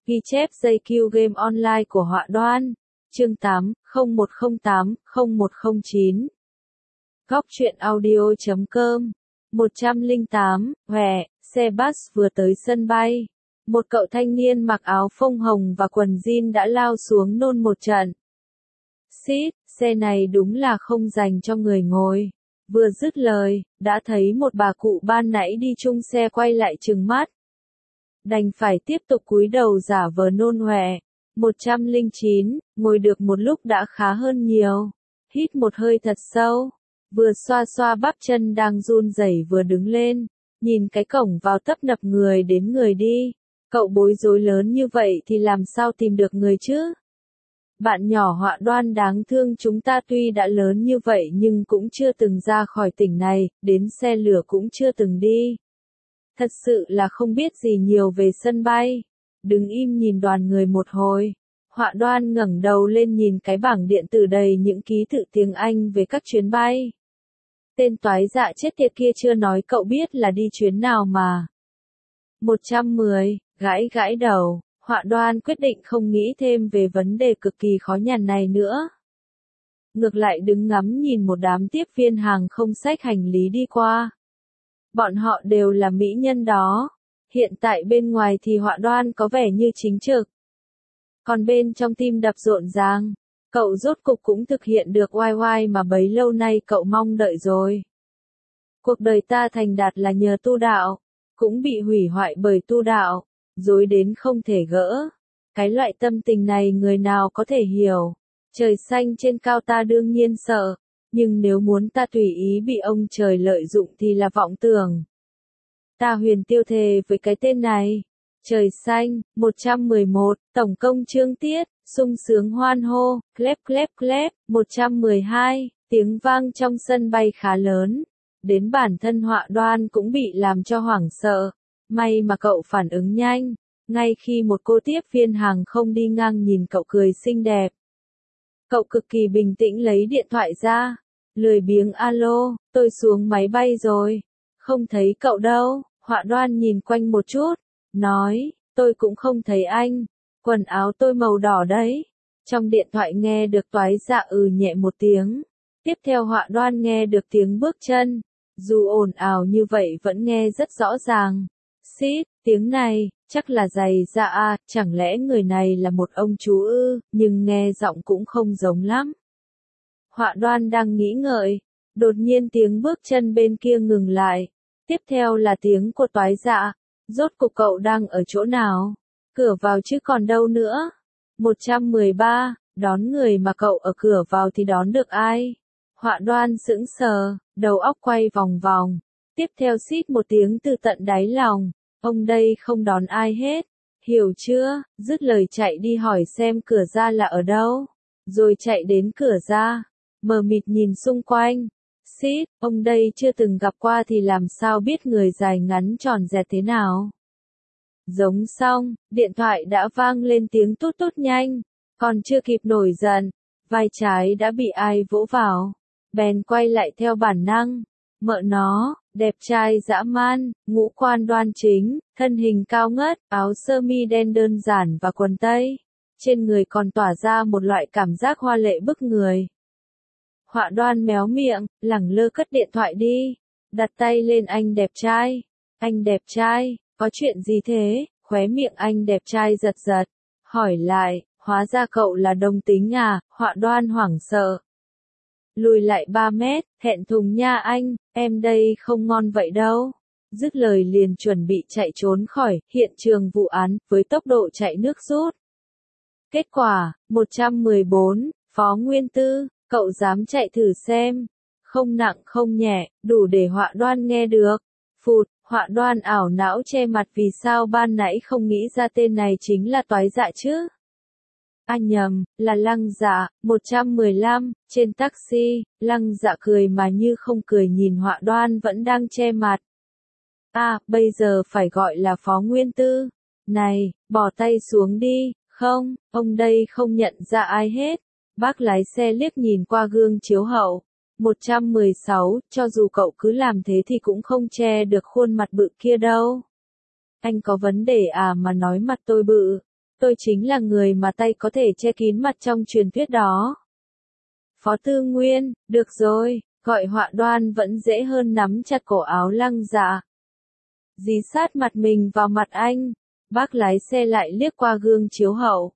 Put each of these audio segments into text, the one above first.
Ghi chép dây Q game online của Họa Đoan. Chương 8, 0108, 0109. Góc truyện audio.com. 108, Hòe, xe bus vừa tới sân bay. Một cậu thanh niên mặc áo phông hồng và quần jean đã lao xuống nôn một trận. Xít, xe này đúng là không dành cho người ngồi. Vừa dứt lời, đã thấy một bà cụ ban nãy đi chung xe quay lại trừng mắt. Đành phải tiếp tục cúi đầu giả vờ nôn ọe. 109, ngồi được một lúc đã khá hơn nhiều. Hít một hơi thật sâu. Vừa xoa xoa bắp chân đang run rẩy vừa đứng lên. Nhìn cái cổng vào tấp nập người đến người đi. Cậu bối rối lớn như vậy thì làm sao tìm được người chứ? Bạn nhỏ Họa Đoan đáng thương chúng ta tuy đã lớn như vậy nhưng cũng chưa từng ra khỏi tỉnh này, đến xe lửa cũng chưa từng đi. Thật sự là không biết gì nhiều về sân bay. Đứng im nhìn đoàn người một hồi. Họa Đoan ngẩng đầu lên nhìn cái bảng điện tử đầy những ký tự tiếng Anh về các chuyến bay. Tên toái dạ chết tiệt kia chưa nói cậu biết là đi chuyến nào mà. 110, gãi gãi đầu. Họa Đoan quyết định không nghĩ thêm về vấn đề cực kỳ khó nhằn này nữa. Ngược lại đứng ngắm nhìn một đám tiếp viên hàng không xách hành lý đi qua. Bọn họ đều là mỹ nhân đó. Hiện tại bên ngoài thì Họa Đoan có vẻ như chính trực. Còn bên trong tim đập rộn ràng. Cậu rốt cục cũng thực hiện được oai oai mà bấy lâu nay cậu mong đợi rồi. Cuộc đời ta thành đạt là nhờ tu đạo. Cũng bị hủy hoại bởi tu đạo. Dối đến không thể gỡ. Cái loại tâm tình này người nào có thể hiểu. Trời xanh trên cao ta đương nhiên sợ. Nhưng nếu muốn ta tùy ý bị ông trời lợi dụng thì là vọng tưởng. Ta huyền tiêu thề với cái tên này. Trời xanh, 111, tổng công trương tiết, sung sướng hoan hô, clap clap clap, 112, tiếng vang trong sân bay khá lớn. Đến bản thân Họa Đoan cũng bị làm cho hoảng sợ. May mà cậu phản ứng nhanh. Ngay khi một cô tiếp viên hàng không đi ngang nhìn cậu cười xinh đẹp. Cậu cực kỳ bình tĩnh lấy điện thoại ra. Lười biếng alo, tôi xuống máy bay rồi. Không thấy cậu đâu. Họa Đoan nhìn quanh một chút. Nói, tôi cũng không thấy anh. Quần áo tôi màu đỏ đấy. Trong điện thoại nghe được toái dạ nhẹ một tiếng. Tiếp theo Họa Đoan nghe được tiếng bước chân. Dù ồn ào như vậy vẫn nghe rất rõ ràng. Xít, tiếng này, chắc là giày dạ à, chẳng lẽ người này là một ông chú ư, nhưng nghe giọng cũng không giống lắm. Họa Đoan đang nghĩ ngợi, đột nhiên tiếng bước chân bên kia ngừng lại. Tiếp theo là tiếng của toái dạ. Rốt cục cậu đang ở chỗ nào? Cửa vào chứ còn đâu nữa. 113, đón người mà cậu ở cửa vào thì đón được ai? Họa Đoan sững sờ, đầu óc quay vòng vòng. Tiếp theo xít một tiếng từ tận đáy lòng. Ông đây không đón ai hết. Hiểu chưa? Dứt lời chạy đi hỏi xem cửa ra là ở đâu. Rồi chạy đến cửa ra. Mờ mịt nhìn xung quanh. Xít, ông đây chưa từng gặp qua thì làm sao biết người dài ngắn tròn dẹt thế nào. Giống xong, điện thoại đã vang lên tiếng tút tút nhanh. Còn chưa kịp nổi giận, vai trái đã bị ai vỗ vào. Bèn quay lại theo bản năng. Mợ nó, đẹp trai dã man, ngũ quan đoan chính, thân hình cao ngất, áo sơ mi đen đơn giản và quần tây. Trên người còn tỏa ra một loại cảm giác hoa lệ bức người. Họa Đoan méo miệng, lẳng lơ cất điện thoại đi. Đặt tay lên anh đẹp trai. Anh đẹp trai, có chuyện gì thế? Khóe miệng anh đẹp trai giật giật. Hỏi lại, hóa ra cậu là đồng tính à? Họa Đoan hoảng sợ. Lùi lại 3 mét, thẹn thùng nha anh, em đây không ngon vậy đâu. Dứt lời liền chuẩn bị chạy trốn khỏi hiện trường vụ án với tốc độ chạy nước rút. Kết quả, 114, Phó Nguyên Tư, cậu dám chạy thử xem. Không nặng không nhẹ, đủ để Họa Đoan nghe được. Phụt, Họa Đoan ảo não che mặt vì sao ban nãy không nghĩ ra tên này chính là toái dạ chứ. Nhầm, là Lăng Dạ. 115, trên taxi, Lăng Dạ cười mà như không cười nhìn Họa Đoan vẫn đang che mặt. Bây giờ phải gọi là Phó Nguyên Tư. Này, bỏ tay xuống đi, không, ông đây không nhận ra ai hết. Bác lái xe liếc nhìn qua gương chiếu hậu. 116, cho dù cậu cứ làm thế thì cũng không che được khuôn mặt bự kia đâu. Anh có vấn đề à mà nói mặt tôi bự. Tôi chính là người mà tay có thể che kín mặt trong truyền thuyết đó. Phó Tư Nguyên, được rồi, gọi Họa Đoan vẫn dễ hơn nắm chặt cổ áo Lăng Dạ. Dí sát mặt mình vào mặt anh, bác lái xe lại liếc qua gương chiếu hậu.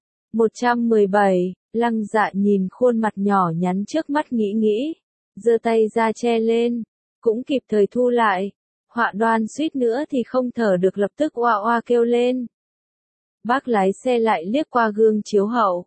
117, Lăng Dạ nhìn khuôn mặt nhỏ nhắn trước mắt nghĩ, giơ tay ra che lên, cũng kịp thời thu lại. Họa Đoan suýt nữa thì không thở được lập tức oa oa kêu lên. Bác lái xe lại liếc qua gương chiếu hậu.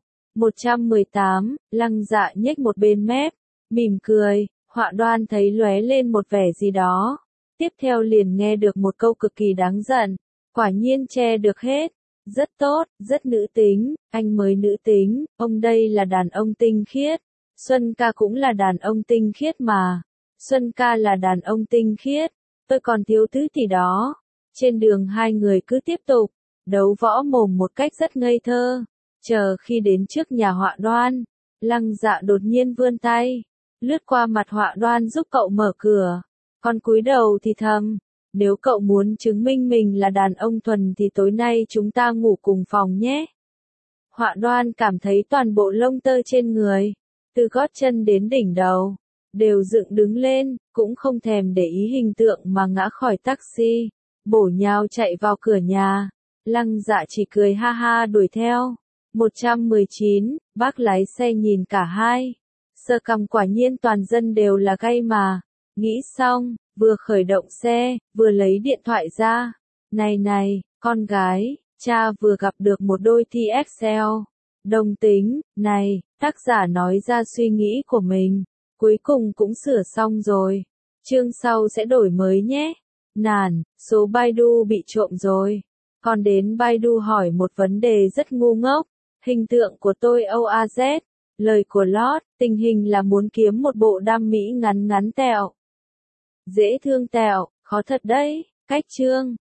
118, Lăng Dạ nhếch một bên mép, mỉm cười, Họa Đoan thấy lóe lên một vẻ gì đó. Tiếp theo liền nghe được một câu cực kỳ đáng giận, quả nhiên che được hết. Rất tốt, rất nữ tính, anh mới nữ tính, ông đây là đàn ông tinh khiết. Xuân ca cũng là đàn ông tinh khiết mà. Xuân ca là đàn ông tinh khiết, tôi còn thiếu thứ gì đó. Trên đường hai người cứ tiếp tục đấu võ mồm một cách rất ngây thơ. Chờ khi đến trước nhà Họa Đoan, Lăng Dạ đột nhiên vươn tay, lướt qua mặt Họa Đoan giúp cậu mở cửa. Còn cúi đầu thì thầm, nếu cậu muốn chứng minh mình là đàn ông thuần thì tối nay chúng ta ngủ cùng phòng nhé. Họa Đoan cảm thấy toàn bộ lông tơ trên người, từ gót chân đến đỉnh đầu, đều dựng đứng lên, cũng không thèm để ý hình tượng mà ngã khỏi taxi, bổ nhào chạy vào cửa nhà. Lăng Dạ chỉ cười ha ha đuổi theo. 119, bác lái xe nhìn cả hai. Sơ cằm quả nhiên toàn dân đều là gay mà. Nghĩ xong, vừa khởi động xe, vừa lấy điện thoại ra. Này, con gái, cha vừa gặp được một đôi TXL. Đồng tính, này, tác giả nói ra suy nghĩ của mình. Cuối cùng cũng sửa xong rồi. Chương sau sẽ đổi mới nhé. Nản, số Baidu bị trộm rồi. Còn đến Baidu hỏi một vấn đề rất ngu ngốc. Hình tượng của tôi OAZ. Lời của Lord, tình hình là muốn kiếm một bộ đam mỹ ngắn ngắn tẹo. Dễ thương tẹo, khó thật đấy. Cách chương.